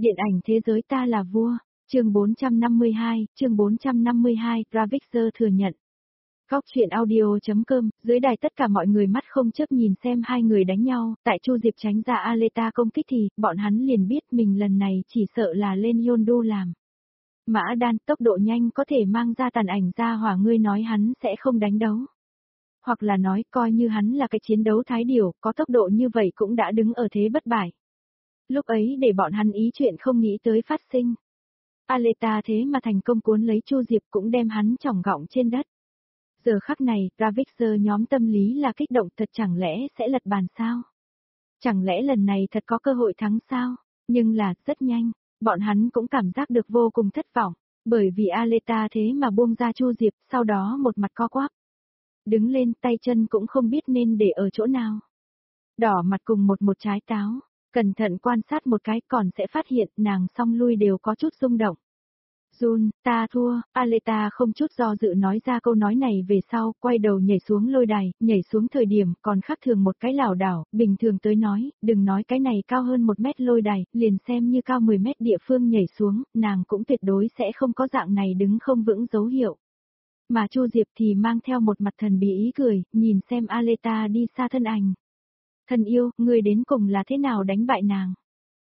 Điện ảnh thế giới ta là vua, chương 452, Ravixer thừa nhận. Góc truyện audio.com, dưới đài tất cả mọi người mắt không chớp nhìn xem hai người đánh nhau, tại Chu Diệp tránh ra Aleta công kích thì, bọn hắn liền biết mình lần này chỉ sợ là lên Yondu làm. Mã Đan tốc độ nhanh có thể mang ra tàn ảnh ra hỏa, ngươi nói hắn sẽ không đánh đấu. Hoặc là nói coi như hắn là cái chiến đấu thái điểu, có tốc độ như vậy cũng đã đứng ở thế bất bại. Lúc ấy để bọn hắn ý chuyện không nghĩ tới phát sinh. Aleta thế mà thành công cuốn lấy Chu Diệp cũng đem hắn chỏng gọng trên đất. Giờ khắc này, Ravixer nhóm tâm lý là kích động, thật chẳng lẽ sẽ lật bàn sao? Chẳng lẽ lần này thật có cơ hội thắng sao? Nhưng là, rất nhanh, bọn hắn cũng cảm giác được vô cùng thất vọng, bởi vì Aleta thế mà buông ra Chu Diệp, sau đó một mặt co quắp. Đứng lên, tay chân cũng không biết nên để ở chỗ nào. Đỏ mặt cùng một trái táo, cẩn thận quan sát một cái còn sẽ phát hiện nàng song lui đều có chút rung động. Jun, ta thua, Aleta không chút do dự nói ra câu nói này về sau, quay đầu nhảy xuống lôi đài, nhảy xuống thời điểm còn khác thường một cái lảo đảo, bình thường tới nói, đừng nói cái này cao hơn 1 mét lôi đài, liền xem như cao 10 mét địa phương nhảy xuống, nàng cũng tuyệt đối sẽ không có dạng này đứng không vững dấu hiệu. Mà Chu Diệp thì mang theo một mặt thần bí ý cười, nhìn xem Aleta đi xa thân ảnh. Thân yêu, người đến cùng là thế nào đánh bại nàng?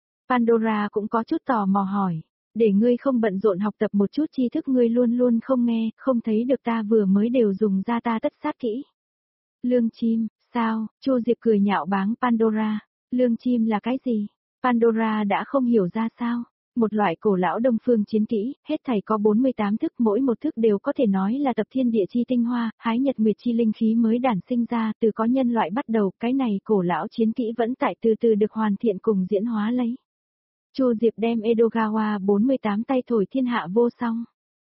Pandora cũng có chút tò mò hỏi. Để ngươi không bận rộn học tập một chút tri thức, ngươi luôn luôn không nghe, không thấy được ta vừa mới đều dùng ra ta tất sát kỹ. Lương chim, sao? Chu Diệp cười nhạo báng Pandora. Lương chim là cái gì? Pandora đã không hiểu ra sao? Một loại cổ lão đông phương chiến kỹ, hết thảy có 48 thức, mỗi một thức đều có thể nói là tập thiên địa chi tinh hoa, hái nhật nguyệt chi linh khí mới đản sinh ra, từ có nhân loại bắt đầu, cái này cổ lão chiến kỹ vẫn tại từ từ được hoàn thiện cùng diễn hóa lấy. Chu Diệp đem Edogawa 48 tay thổi thiên hạ vô song.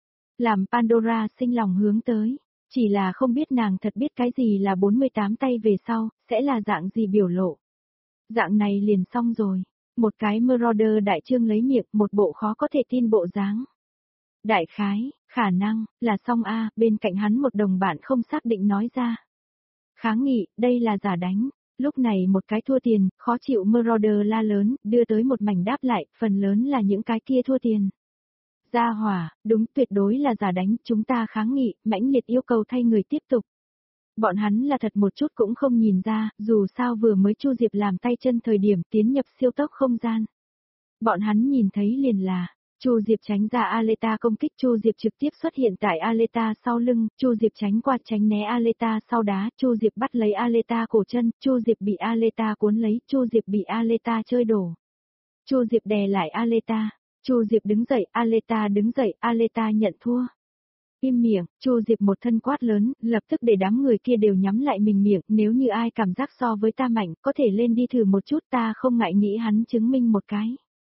Làm Pandora sinh lòng hướng tới, chỉ là không biết nàng thật biết cái gì là 48 tay về sau, sẽ là dạng gì biểu lộ. Dạng này liền xong rồi, một cái Marauder đại trương lấy miệng, một bộ khó có thể tin bộ dáng. Đại khái, khả năng, là xong a, bên cạnh hắn một đồng bạn không xác định nói ra. Kháng nghị, đây là giả đánh. Lúc này một cái thua tiền, khó chịu Marauder la lớn, đưa tới một mảnh đáp lại, phần lớn là những cái kia thua tiền. Gia hỏa, đúng, tuyệt đối là giả đánh, chúng ta kháng nghị, mãnh liệt yêu cầu thay người tiếp tục. Bọn hắn là thật một chút cũng không nhìn ra, dù sao vừa mới Chu Diệp làm tay chân thời điểm tiến nhập siêu tốc không gian. Bọn hắn nhìn thấy liền là, Chu Diệp tránh ra Aleta công kích, Chu Diệp trực tiếp xuất hiện tại Aleta sau lưng, Chu Diệp tránh qua tránh né Aleta sau đá, Chu Diệp bắt lấy Aleta cổ chân, Chu Diệp bị Aleta cuốn lấy, Chu Diệp bị Aleta chơi đổ. Chu Diệp đè lại Aleta, Chu Diệp đứng dậy, Aleta đứng dậy, Aleta nhận thua. Im miệng, Chu Diệp một thân quát lớn, lập tức để đám người kia đều nhắm lại mình miệng, nếu như ai cảm giác so với ta mạnh, có thể lên đi thử một chút, ta không ngại nghĩ hắn chứng minh một cái.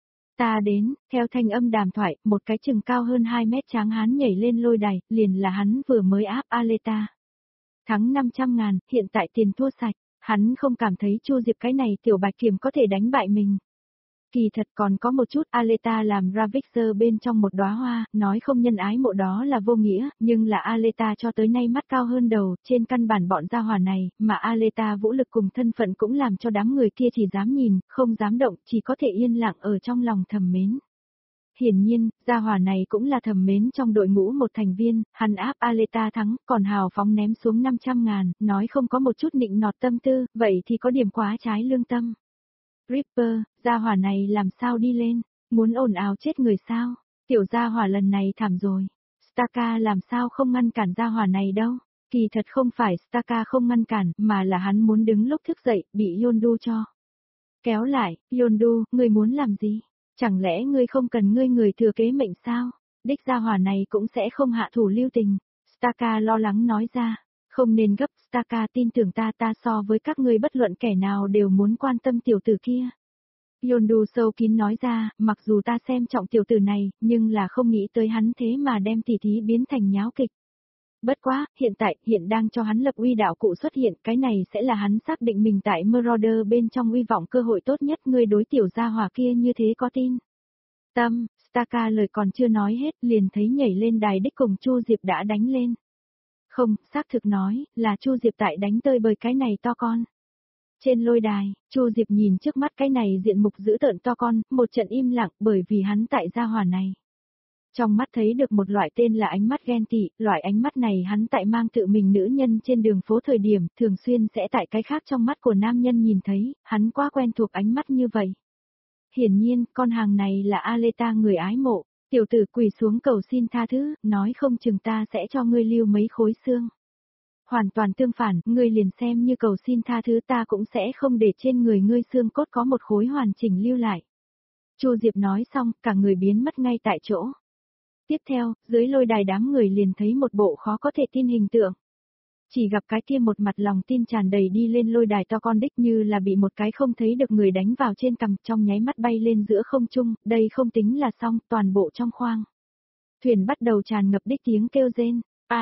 Ta đến, theo thanh âm đàm thoại, một cái chừng cao hơn 2 mét tráng hán nhảy lên lôi đài, liền là hắn vừa mới áp Aleta. Thắng 500.000, hiện tại tiền thua sạch, hắn không cảm thấy Chu Diệp cái này tiểu bạch kiểm có thể đánh bại mình. Kỳ thật còn có một chút, Aleta làm Ravixer bên trong một đóa hoa, nói không nhân ái mộ đó là vô nghĩa, nhưng là Aleta cho tới nay mắt cao hơn đầu, trên căn bản bọn gia hỏa này, mà Aleta vũ lực cùng thân phận cũng làm cho đám người kia chỉ dám nhìn, không dám động, chỉ có thể yên lặng ở trong lòng thầm mến. Hiển nhiên, gia hỏa này cũng là thầm mến trong đội ngũ một thành viên, hắn áp Aleta thắng, còn hào phóng ném xuống 500.000, nói không có một chút nịnh nọt tâm tư, vậy thì có điểm quá trái lương tâm. Ripper, gia hỏa này làm sao đi lên, muốn ồn ào chết người sao, tiểu gia hỏa lần này thảm rồi. Staka làm sao không ngăn cản gia hỏa này đâu, kỳ thật không phải Staka không ngăn cản, mà là hắn muốn đứng lúc thức dậy, bị Yondu cho kéo lại. Yondu, ngươi muốn làm gì? Chẳng lẽ ngươi không cần ngươi người thừa kế mệnh sao? Đích gia hỏa này cũng sẽ không hạ thủ lưu tình. Staka lo lắng nói ra. Không nên gấp, Staka tin tưởng ta so với các ngươi bất luận kẻ nào đều muốn quan tâm tiểu tử kia. Yondu sâu kín nói ra, mặc dù ta xem trọng tiểu tử này, nhưng là không nghĩ tới hắn thế mà đem tỉ thí biến thành nháo kịch. Bất quá, hiện đang cho hắn lập uy đạo cụ xuất hiện, cái này sẽ là hắn xác định mình tại Marauder bên trong uy vọng cơ hội tốt nhất, ngươi đối tiểu gia hỏa kia như thế có tin. Staka lời còn chưa nói hết, liền thấy nhảy lên đài đích cùng Chu Diệp đã đánh lên. Không, xác thực nói, là Chu Diệp tại đánh tơi bời cái này to con. Trên lôi đài, Chu Diệp nhìn trước mắt cái này diện mục dữ tợn to con, một trận im lặng bởi vì hắn tại gia hỏa này. Trong mắt thấy được một loại tên là ánh mắt ghen tị, loại ánh mắt này hắn tại mang tự mình nữ nhân trên đường phố thời điểm, thường xuyên sẽ tại cái khác trong mắt của nam nhân nhìn thấy, hắn quá quen thuộc ánh mắt như vậy. Hiển nhiên, con hàng này là Aleta người ái mộ, tiểu tử quỳ xuống cầu xin tha thứ, nói không chừng ta sẽ cho ngươi lưu mấy khối xương. Hoàn toàn tương phản, ngươi liền xem như cầu xin tha thứ ta cũng sẽ không để trên người ngươi xương cốt có một khối hoàn chỉnh lưu lại. Chu Diệp nói xong, cả người biến mất ngay tại chỗ. Tiếp theo, dưới lôi đài đám người liền thấy một bộ khó có thể tin hình tượng. Chỉ gặp cái kia một mặt lòng tin tràn đầy đi lên lôi đài to con đích như là bị một cái không thấy được người đánh vào trên cằm trong nháy mắt bay lên giữa không trung, đây không tính là xong, toàn bộ trong khoang. Thuyền bắt đầu tràn ngập đích tiếng kêu rên,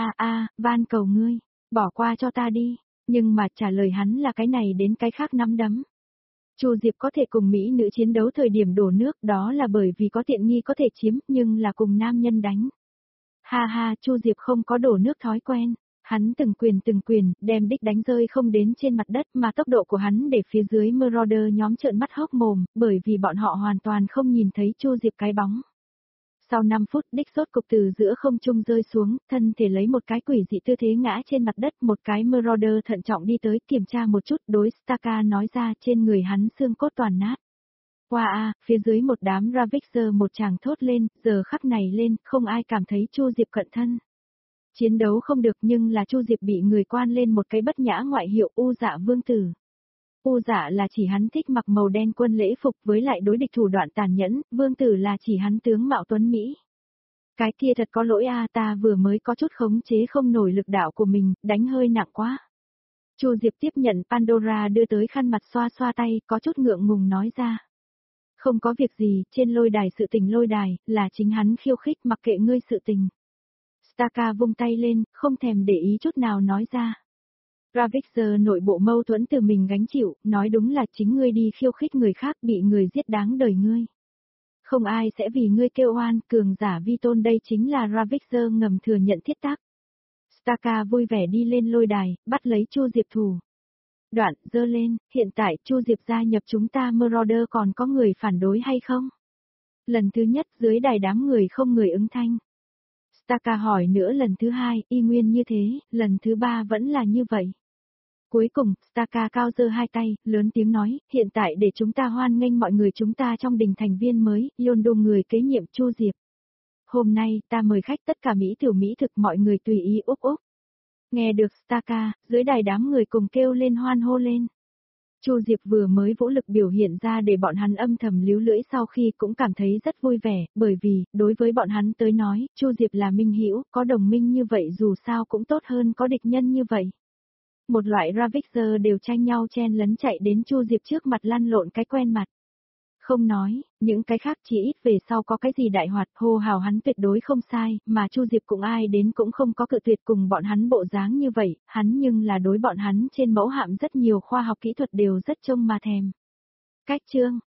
van cầu ngươi, bỏ qua cho ta đi, nhưng mà trả lời hắn là cái này đến cái khác nắm đấm. Chu Diệp có thể cùng Mỹ nữ chiến đấu thời điểm đổ nước đó là bởi vì có tiện nghi có thể chiếm nhưng là cùng nam nhân đánh. Ha ha, Chu Diệp không có đổ nước thói quen, hắn từng quyền, đem đích đánh rơi không đến trên mặt đất mà tốc độ của hắn để phía dưới Marauder nhóm trợn mắt hốc mồm, bởi vì bọn họ hoàn toàn không nhìn thấy Chu Diệp cái bóng. Sau 5 phút đích sốt cục từ giữa không trung rơi xuống, thân thể lấy một cái quỷ dị tư thế ngã trên mặt đất, một cái Marauder thận trọng đi tới kiểm tra một chút đối Staka nói ra trên người hắn xương cốt toàn nát. Phía dưới một đám Ravixer một chàng thốt lên, giờ khắc này lên, không ai cảm thấy Chu Diệp cận thân. Chiến đấu không được nhưng là Chu Diệp bị người quan lên một cái bất nhã ngoại hiệu U Dạ Vương Tử. U Dạ là chỉ hắn thích mặc màu đen quân lễ phục với lại đối địch thủ đoạn tàn nhẫn, Vương Tử là chỉ hắn tướng mạo tuấn Mỹ. Cái kia thật có lỗi ta vừa mới có chút khống chế không nổi lực đạo của mình, đánh hơi nặng quá. Chu Diệp tiếp nhận Pandora đưa tới khăn mặt xoa xoa tay, có chút ngượng ngùng nói ra. Không có việc gì, trên lôi đài sự tình lôi đài, là chính hắn khiêu khích mặc kệ ngươi sự tình. Staka vung tay lên, không thèm để ý chút nào nói ra. Ravixer nội bộ mâu thuẫn từ mình gánh chịu, nói đúng là chính ngươi đi khiêu khích người khác bị người giết đáng đời ngươi. Không ai sẽ vì ngươi kêu oan, cường giả vi tôn đây chính là Ravixer ngầm thừa nhận thiết tác. Staka vui vẻ đi lên lôi đài, bắt lấy Chu Diệp thủ. Đoạn, dơ lên, hiện tại Chu Diệp gia nhập chúng ta Marauder còn có người phản đối hay không? Lần thứ nhất dưới đài đám người không người ứng thanh. Staka hỏi nữa lần thứ hai, y nguyên như thế, lần thứ ba vẫn là như vậy. Cuối cùng, Staka cao giơ hai tay, lớn tiếng nói, hiện tại để chúng ta hoan nghênh mọi người chúng ta trong đình thành viên mới, Yondu người kế nhiệm Chu Diệp. Hôm nay, ta mời khách tất cả Mỹ tiểu Mỹ thực mọi người tùy ý úc. Nghe được Staka, dưới đài đám người cùng kêu lên hoan hô lên. Chu Diệp vừa mới vũ lực biểu hiện ra để bọn hắn âm thầm líu lưỡi sau khi cũng cảm thấy rất vui vẻ, bởi vì, đối với bọn hắn tới nói, Chu Diệp là minh hữu, có đồng minh như vậy dù sao cũng tốt hơn có địch nhân như vậy. Một loại Ravixer đều tranh nhau chen lấn chạy đến Chu Diệp trước mặt lăn lộn cái quen mặt. Không nói, những cái khác chỉ ít về sau có cái gì đại hoạt hô hào hắn tuyệt đối không sai, mà Chu Diệp cũng ai đến cũng không có cự tuyệt cùng bọn hắn bộ dáng như vậy, hắn nhưng là đối bọn hắn trên mẫu hạm rất nhiều khoa học kỹ thuật đều rất trông mà thèm. Cách chương